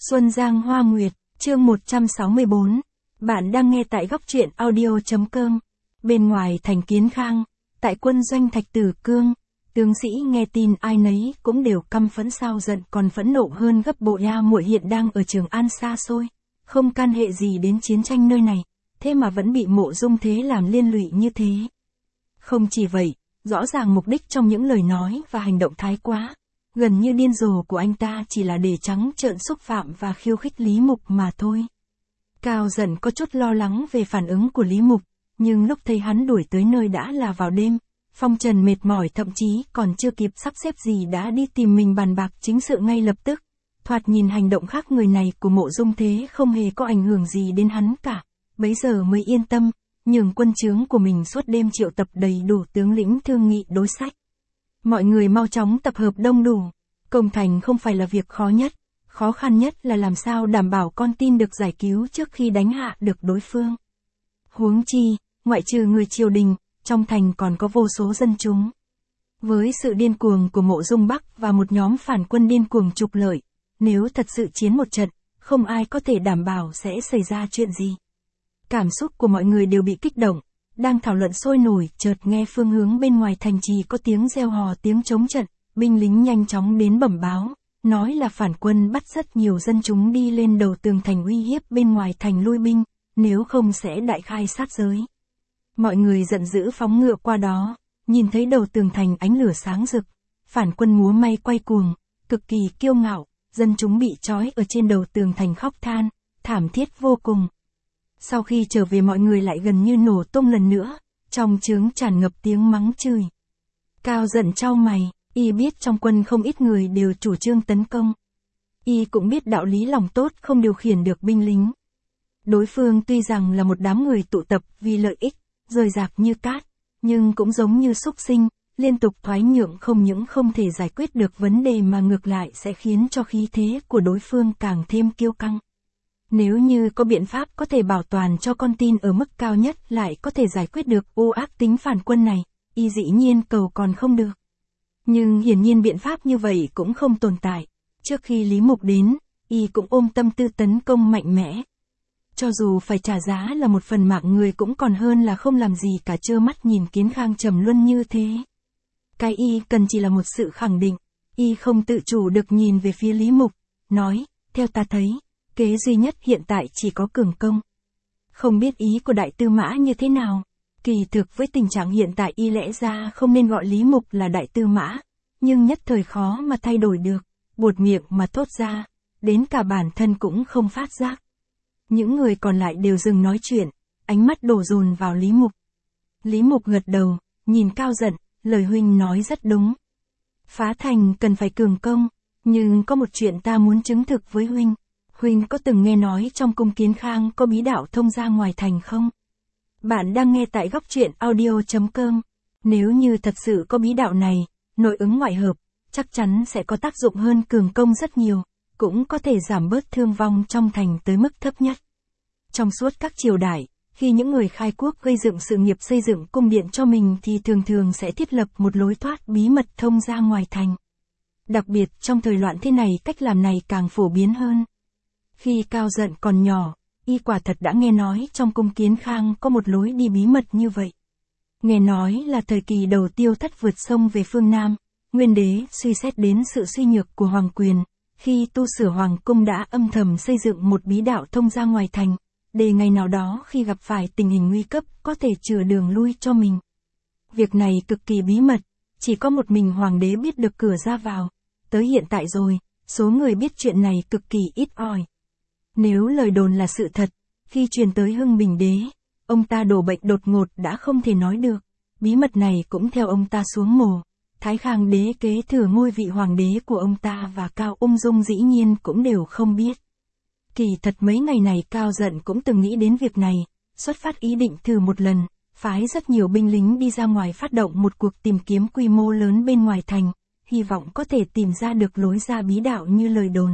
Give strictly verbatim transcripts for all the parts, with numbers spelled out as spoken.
Xuân Giang Hoa Nguyệt, chương một trăm sáu mươi bốn. Bạn đang nghe tại góc truyện audio.com. Bên ngoài thành Kiến Khang, tại quân doanh Thạch Tử Cương, tướng sĩ nghe tin ai nấy cũng đều căm phẫn sao giận còn phẫn nộ hơn gấp bội. A muội hiện đang ở Trường An xa xôi, không can hệ gì đến chiến tranh nơi này, thế mà vẫn bị Mộ Dung Thế làm liên lụy như thế. Không chỉ vậy, rõ ràng mục đích trong những lời nói và hành động thái quá, gần như điên rồ của anh ta chỉ là để trắng trợn xúc phạm và khiêu khích Lý Mục mà thôi. Cao Dận có chút lo lắng về phản ứng của Lý Mục, nhưng lúc thấy hắn đuổi tới nơi đã là vào đêm, phong trần mệt mỏi thậm chí còn chưa kịp sắp xếp gì đã đi tìm mình bàn bạc chính sự ngay lập tức. Thoạt nhìn hành động khác người này của Mộ Dung Thế không hề có ảnh hưởng gì đến hắn cả, bấy giờ mới yên tâm, nhường quân trướng của mình suốt đêm triệu tập đầy đủ tướng lĩnh thương nghị đối sách. Mọi người mau chóng tập hợp đông đủ, công thành không phải là việc khó nhất, khó khăn nhất là làm sao đảm bảo con tin được giải cứu trước khi đánh hạ được đối phương. Huống chi, ngoại trừ người triều đình, trong thành còn có vô số dân chúng. Với sự điên cuồng của Mộ Dung Bắc và một nhóm phản quân điên cuồng trục lợi, nếu thật sự chiến một trận, không ai có thể đảm bảo sẽ xảy ra chuyện gì. Cảm xúc của mọi người đều bị kích động, đang thảo luận sôi nổi, chợt nghe phương hướng bên ngoài thành trì có tiếng reo hò tiếng chống trận, binh lính nhanh chóng đến bẩm báo, nói là phản quân bắt rất nhiều dân chúng đi lên đầu tường thành uy hiếp bên ngoài thành lui binh, nếu không sẽ đại khai sát giới. Mọi người giận dữ phóng ngựa qua đó, nhìn thấy đầu tường thành ánh lửa sáng rực, phản quân múa may quay cuồng, cực kỳ kiêu ngạo, dân chúng bị trói ở trên đầu tường thành khóc than, thảm thiết vô cùng. Sau khi trở về mọi người lại gần như nổ tung lần nữa, trong trướng tràn ngập tiếng mắng chửi. Cao Dận chau mày, y biết trong quân không ít người đều chủ trương tấn công. Y cũng biết đạo lý lòng tốt không điều khiển được binh lính. Đối phương tuy rằng là một đám người tụ tập vì lợi ích, rời rạc như cát, nhưng cũng giống như súc sinh, liên tục thoái nhượng không những không thể giải quyết được vấn đề mà ngược lại sẽ khiến cho khí thế của đối phương càng thêm kiêu căng. Nếu như có biện pháp có thể bảo toàn cho con tin ở mức cao nhất lại có thể giải quyết được ô ác tính phản quân này, y dĩ nhiên cầu còn không được. Nhưng hiển nhiên biện pháp như vậy cũng không tồn tại. Trước khi Lý Mục đến, y cũng ôm tâm tư tấn công mạnh mẽ. Cho dù phải trả giá là một phần mạng người cũng còn hơn là không làm gì cả trơ mắt nhìn Kiến Khang trầm luân như thế. Cái y cần chỉ là một sự khẳng định, y không tự chủ được nhìn về phía Lý Mục, nói, theo ta thấy, kế duy nhất hiện tại chỉ có cường công. Không biết ý của đại tư mã như thế nào, kỳ thực với tình trạng hiện tại y lẽ ra không nên gọi Lý Mục là đại tư mã, nhưng nhất thời khó mà thay đổi được, buột miệng mà thốt ra, đến cả bản thân cũng không phát giác. Những người còn lại đều dừng nói chuyện, ánh mắt đổ dồn vào Lý Mục. Lý Mục gật đầu, nhìn Cao Dận, lời huynh nói rất đúng. Phá thành cần phải cường công, nhưng có một chuyện ta muốn chứng thực với huynh. Huynh có từng nghe nói trong cung Kiến Khang có bí đạo thông ra ngoài thành không? Bạn đang nghe tại góc truyện audio.com. Nếu như thật sự có bí đạo này, nội ứng ngoại hợp, chắc chắn sẽ có tác dụng hơn cường công rất nhiều, cũng có thể giảm bớt thương vong trong thành tới mức thấp nhất. Trong suốt các triều đại, khi những người khai quốc gây dựng sự nghiệp xây dựng cung điện cho mình thì thường thường sẽ thiết lập một lối thoát bí mật thông ra ngoài thành. Đặc biệt trong thời loạn thế này cách làm này càng phổ biến hơn. Khi Cao Dận còn nhỏ, y quả thật đã nghe nói trong cung Kiến Khang có một lối đi bí mật như vậy. Nghe nói là thời kỳ đầu Tiêu Thất vượt sông về phương Nam, Nguyên đế suy xét đến sự suy nhược của hoàng quyền, khi tu sửa hoàng cung đã âm thầm xây dựng một bí đạo thông ra ngoài thành, để ngày nào đó khi gặp phải tình hình nguy cấp có thể chừa đường lui cho mình. Việc này cực kỳ bí mật, chỉ có một mình hoàng đế biết được cửa ra vào. Tới hiện tại rồi, số người biết chuyện này cực kỳ ít ỏi. Nếu lời đồn là sự thật, khi truyền tới Hưng Bình đế, ông ta đổ bệnh đột ngột đã không thể nói được, bí mật này cũng theo ông ta xuống mồ. Thái Khang đế kế thừa ngôi vị hoàng đế của ông ta và Cao Ung Dung dĩ nhiên cũng đều không biết. Kỳ thật mấy ngày này Cao Dận cũng từng nghĩ đến việc này, xuất phát ý định thử một lần, phái rất nhiều binh lính đi ra ngoài phát động một cuộc tìm kiếm quy mô lớn bên ngoài thành, hy vọng có thể tìm ra được lối ra bí đạo như lời đồn.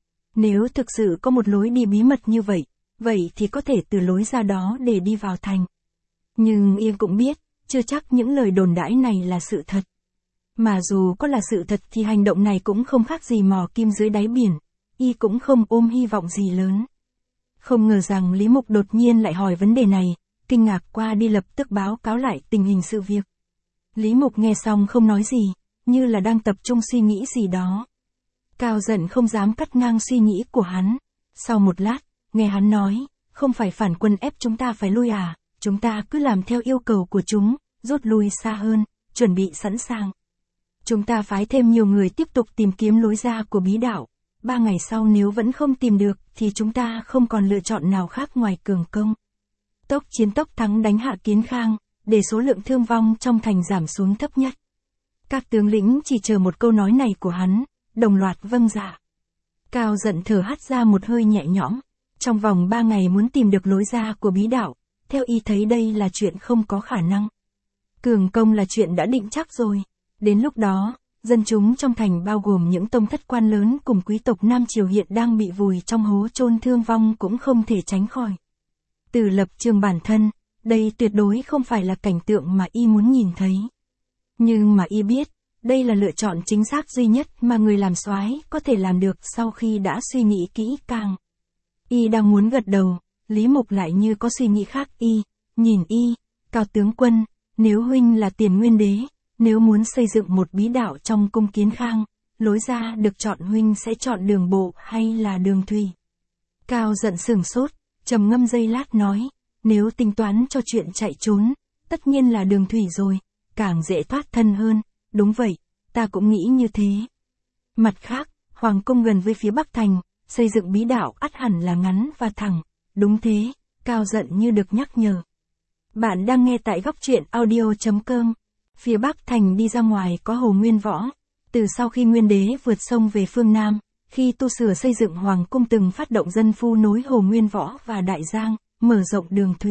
Nếu thực sự có một lối đi bí mật như vậy, vậy thì có thể từ lối ra đó để đi vào thành. Nhưng Yên cũng biết, chưa chắc những lời đồn đãi này là sự thật. Mà dù có là sự thật thì hành động này cũng không khác gì mò kim dưới đáy biển. y cũng không ôm hy vọng gì lớn. Không ngờ rằng Lý Mục đột nhiên lại hỏi vấn đề này, kinh ngạc qua đi lập tức báo cáo lại tình hình sự việc. Lý Mục nghe xong không nói gì, như là đang tập trung suy nghĩ gì đó. Cao Dận không dám cắt ngang suy nghĩ của hắn. Sau một lát, nghe hắn nói, không phải phản quân ép chúng ta phải lui à, chúng ta cứ làm theo yêu cầu của chúng, rút lui xa hơn, chuẩn bị sẵn sàng. Chúng ta phái thêm nhiều người tiếp tục tìm kiếm lối ra của bí đảo. Ba ngày sau nếu vẫn không tìm được, thì chúng ta không còn lựa chọn nào khác ngoài cường công. Tốc chiến tốc thắng đánh hạ Kiến Khang, để số lượng thương vong trong thành giảm xuống thấp nhất. Các tướng lĩnh chỉ chờ một câu nói này của hắn, đồng loạt vâng dạ. Cao Dận thở hắt ra một hơi nhẹ nhõm. Trong vòng ba ngày muốn tìm được lối ra của bí đảo, theo y thấy đây là chuyện không có khả năng. Cường công là chuyện đã định chắc rồi. Đến lúc đó, dân chúng trong thành bao gồm những tông thất quan lớn cùng quý tộc Nam Triều hiện đang bị vùi trong hố chôn thương vong cũng không thể tránh khỏi. Từ lập trường bản thân, đây tuyệt đối không phải là cảnh tượng mà y muốn nhìn thấy. Nhưng mà y biết, đây là lựa chọn chính xác duy nhất mà người làm soái có thể làm được sau khi đã suy nghĩ kỹ càng. Y đang muốn gật đầu, Lý Mục lại như có suy nghĩ khác y, nhìn y, Cao tướng quân, nếu huynh là Tiền Nguyên Đế, nếu muốn xây dựng một bí đảo trong cung Kiến Khang, lối ra được chọn huynh sẽ chọn đường bộ hay là đường thủy? Cao Dận sửng sốt, trầm ngâm giây lát nói, nếu tính toán cho chuyện chạy trốn, tất nhiên là đường thủy rồi, càng dễ thoát thân hơn, đúng vậy, ta cũng nghĩ như thế. Mặt khác, Hoàng cung gần với phía Bắc Thành, xây dựng bí đảo ắt hẳn là ngắn và thẳng, đúng thế, Cao Dận như được nhắc nhở. Bạn đang nghe tại góc truyện audio chấm com. Phía Bắc Thành đi ra ngoài có Hồ Nguyên Võ. Từ sau khi Nguyên Đế vượt sông về phương Nam, khi tu sửa xây dựng Hoàng cung từng phát động dân phu nối Hồ Nguyên Võ và Đại Giang, mở rộng đường thủy.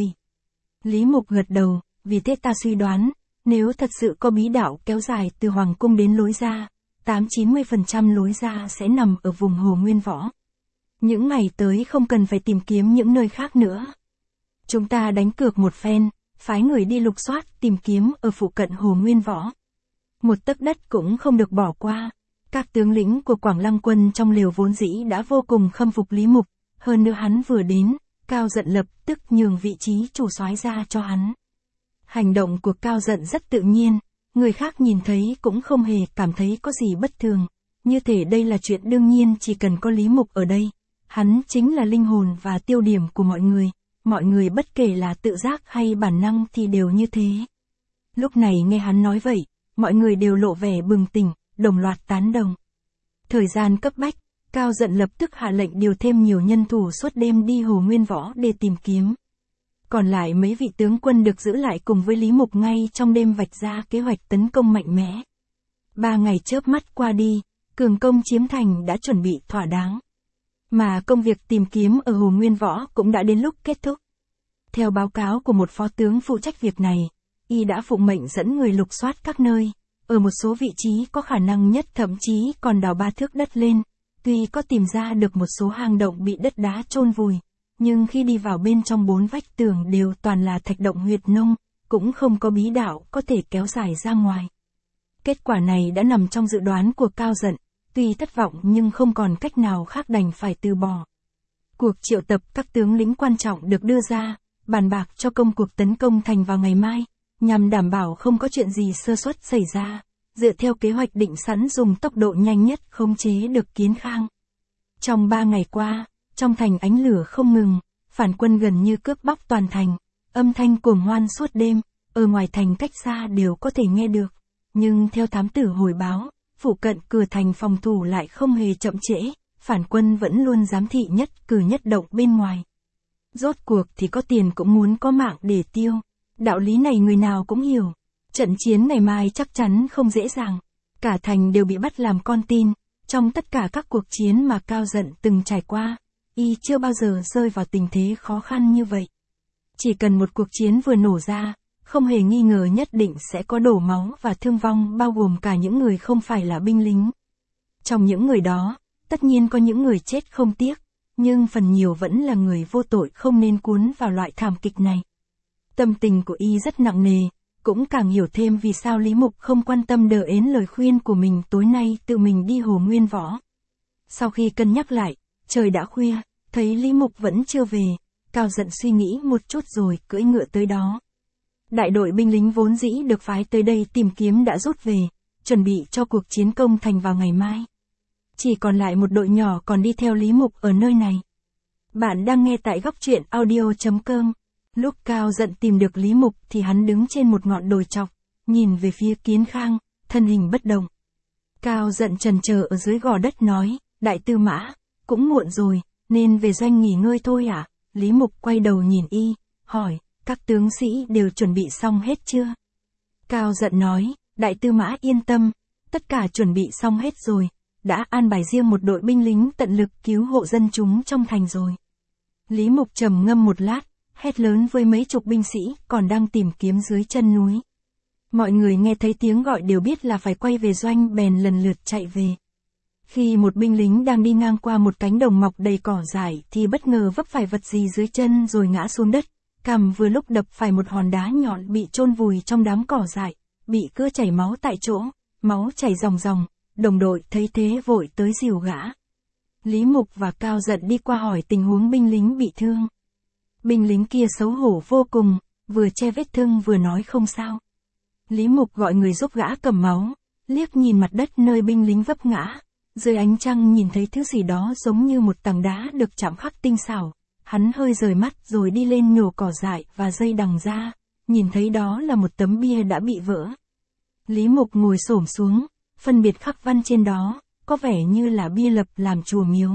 Lý Mục gật đầu, vì thế ta suy đoán, nếu thật sự có bí đảo kéo dài từ Hoàng cung đến lối ra, tám đến chín mươi phần trăm lối ra sẽ nằm ở vùng Hồ Nguyên Võ. Những ngày tới không cần phải tìm kiếm những nơi khác nữa. Chúng ta đánh cược một phen, phái người đi lục soát tìm kiếm ở phụ cận Hồ Nguyên Võ. Một tấc đất cũng không được bỏ qua. Các tướng lĩnh của Quảng Lăng quân trong lều vốn dĩ đã vô cùng khâm phục Lý Mục, hơn nữa hắn vừa đến, Cao Dận lập tức nhường vị trí chủ soái ra cho hắn. Hành động của Cao Dận rất tự nhiên, người khác nhìn thấy cũng không hề cảm thấy có gì bất thường, như thể đây là chuyện đương nhiên chỉ cần có Lý Mục ở đây. Hắn chính là linh hồn và tiêu điểm của mọi người, mọi người bất kể là tự giác hay bản năng thì đều như thế. Lúc này nghe hắn nói vậy, mọi người đều lộ vẻ bừng tỉnh, đồng loạt tán đồng. Thời gian cấp bách, Cao Dận lập tức hạ lệnh điều thêm nhiều nhân thủ suốt đêm đi Hồ Nguyên Võ để tìm kiếm. Còn lại mấy vị tướng quân được giữ lại cùng với Lý Mục ngay trong đêm vạch ra kế hoạch tấn công mạnh mẽ. Ba ngày chớp mắt qua đi, cường công chiếm thành đã chuẩn bị thỏa đáng. Mà công việc tìm kiếm ở Hồ Nguyên Võ cũng đã đến lúc kết thúc. Theo báo cáo của một phó tướng phụ trách việc này, y đã phụng mệnh dẫn người lục soát các nơi, ở một số vị trí có khả năng nhất thậm chí còn đào ba thước đất lên, tuy có tìm ra được một số hang động bị đất đá chôn vùi, nhưng khi đi vào bên trong bốn vách tường đều toàn là thạch động huyệt nông, cũng không có bí đảo có thể kéo dài ra ngoài. Kết quả này đã nằm trong dự đoán của Cao Dận. Tuy thất vọng nhưng không còn cách nào khác đành phải từ bỏ. Cuộc triệu tập các tướng lĩnh quan trọng được đưa ra, bàn bạc cho công cuộc tấn công thành vào ngày mai, nhằm đảm bảo không có chuyện gì sơ suất xảy ra, dựa theo kế hoạch định sẵn dùng tốc độ nhanh nhất khống chế được Kiến Khang. Trong ba ngày qua, trong thành ánh lửa không ngừng, phản quân gần như cướp bóc toàn thành, âm thanh cuồng hoan suốt đêm, ở ngoài thành cách xa đều có thể nghe được, nhưng theo thám tử hồi báo, phụ cận cửa thành phòng thủ lại không hề chậm trễ, phản quân vẫn luôn giám thị nhất cử nhất động bên ngoài. Rốt cuộc thì có tiền cũng muốn có mạng để tiêu, đạo lý này người nào cũng hiểu. Trận chiến ngày mai chắc chắn không dễ dàng, cả thành đều bị bắt làm con tin, trong tất cả các cuộc chiến mà Cao Dận từng trải qua, y chưa bao giờ rơi vào tình thế khó khăn như vậy. Chỉ cần một cuộc chiến vừa nổ ra, không hề nghi ngờ nhất định sẽ có đổ máu và thương vong bao gồm cả những người không phải là binh lính. Trong những người đó, tất nhiên có những người chết không tiếc, nhưng phần nhiều vẫn là người vô tội không nên cuốn vào loại thảm kịch này. Tâm tình của y rất nặng nề, cũng càng hiểu thêm vì sao Lý Mục không quan tâm đờ ến lời khuyên của mình tối nay tự mình đi Hồ Nguyên Võ. Sau khi cân nhắc lại, trời đã khuya, thấy Lý Mục vẫn chưa về, Cao Dận suy nghĩ một chút rồi cưỡi ngựa tới đó. Đại đội binh lính vốn dĩ được phái tới đây tìm kiếm đã rút về, chuẩn bị cho cuộc chiến công thành vào ngày mai. Chỉ còn lại một đội nhỏ còn đi theo Lý Mục ở nơi này. Bạn đang nghe tại góc truyện audio chấm com. Lúc Cao Dận tìm được Lý Mục thì hắn đứng trên một ngọn đồi chọc, nhìn về phía Kiến Khang, thân hình bất động. Cao Dận chần chờ ở dưới gò đất nói, đại tư mã, cũng muộn rồi, nên về doanh nghỉ ngơi thôi à? Lý Mục quay đầu nhìn y, hỏi, các tướng sĩ đều chuẩn bị xong hết chưa? Cao Dận nói, đại tư mã yên tâm, tất cả chuẩn bị xong hết rồi, đã an bài riêng một đội binh lính tận lực cứu hộ dân chúng trong thành rồi. Lý Mục trầm ngâm một lát, hét lớn với mấy chục binh sĩ còn đang tìm kiếm dưới chân núi. Mọi người nghe thấy tiếng gọi đều biết là phải quay về doanh bèn lần lượt chạy về. Khi một binh lính đang đi ngang qua một cánh đồng mọc đầy cỏ dại thì bất ngờ vấp phải vật gì dưới chân rồi ngã xuống đất, cằm vừa lúc đập phải một hòn đá nhọn bị chôn vùi trong đám cỏ dại, bị cưa chảy máu tại chỗ, máu chảy ròng ròng, đồng đội thấy thế vội tới dìu gã. Lý Mục và Cao Dận đi qua hỏi tình huống binh lính bị thương. Binh lính kia xấu hổ vô cùng, vừa che vết thương vừa nói không sao. Lý Mục gọi người giúp gã cầm máu, liếc nhìn mặt đất nơi binh lính vấp ngã. Dưới ánh trăng nhìn thấy thứ gì đó giống như một tảng đá được chạm khắc tinh xảo. Hắn hơi rời mắt rồi đi lên nhổ cỏ dại và dây đằng ra, nhìn thấy đó là một tấm bia đã bị vỡ. Lý Mục ngồi xổm xuống, phân biệt khắc văn trên đó, có vẻ như là bia lập làm chùa miếu.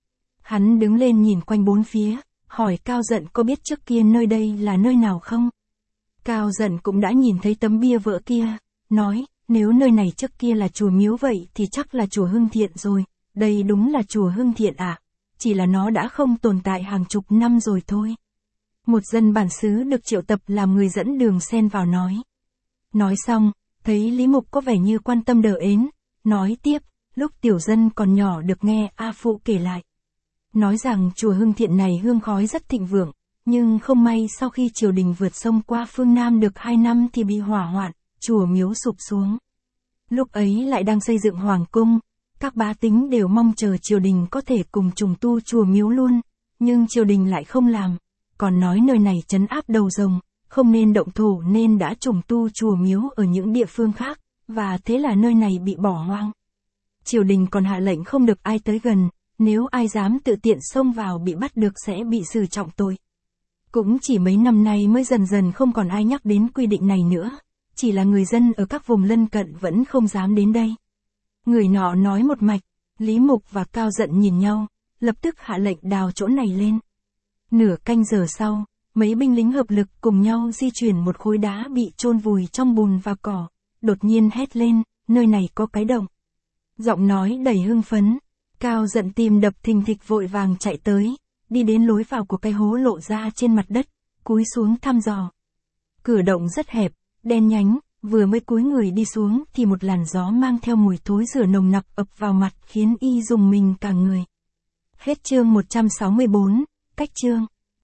Hắn đứng lên nhìn quanh bốn phía, hỏi Cao Dận có biết trước kia nơi đây là nơi nào không? Cao Dận cũng đã nhìn thấy tấm bia vỡ kia, nói, nếu nơi này trước kia là chùa miếu vậy thì chắc là chùa Hưng Thiện rồi, đây đúng là chùa Hưng Thiện à, chỉ là nó đã không tồn tại hàng chục năm rồi thôi. Một dân bản xứ được triệu tập làm người dẫn đường xen vào nói. Nói xong, thấy Lý Mục có vẻ như quan tâm đờ ến, nói tiếp, lúc tiểu dân còn nhỏ được nghe A Phụ kể lại. Nói rằng chùa Hưng Thiện này hương khói rất thịnh vượng, nhưng không may sau khi triều đình vượt sông qua phương Nam được hai năm thì bị hỏa hoạn, chùa miếu sụp xuống. Lúc ấy lại đang xây dựng hoàng cung, các bá tính đều mong chờ triều đình có thể cùng trùng tu chùa miếu luôn, nhưng triều đình lại không làm, còn nói nơi này trấn áp đầu rồng, không nên động thổ nên đã trùng tu chùa miếu ở những địa phương khác, và thế là nơi này bị bỏ hoang. Triều đình còn hạ lệnh không được ai tới gần, nếu ai dám tự tiện xông vào bị bắt được sẽ bị xử trọng tội. Cũng chỉ mấy năm nay mới dần dần không còn ai nhắc đến quy định này nữa, chỉ là người dân ở các vùng lân cận vẫn không dám đến đây. Người nọ nói một mạch, Lý Mục và Cao Dận nhìn nhau, lập tức hạ lệnh đào chỗ này lên. Nửa canh giờ sau, mấy binh lính hợp lực cùng nhau di chuyển một khối đá bị chôn vùi trong bùn và cỏ, đột nhiên hét lên, nơi này có cái động. Giọng nói đầy hưng phấn, Cao Dận tim đập thình thịch vội vàng chạy tới, đi đến lối vào của cái hố lộ ra trên mặt đất, cúi xuống thăm dò. Cửa động rất hẹp, đen nhánh, vừa mới cúi người đi xuống thì một làn gió mang theo mùi thối rửa nồng nặc ập vào mặt khiến y rùng mình cả người. Hết chương một trăm sáu mươi bốn, cách chương.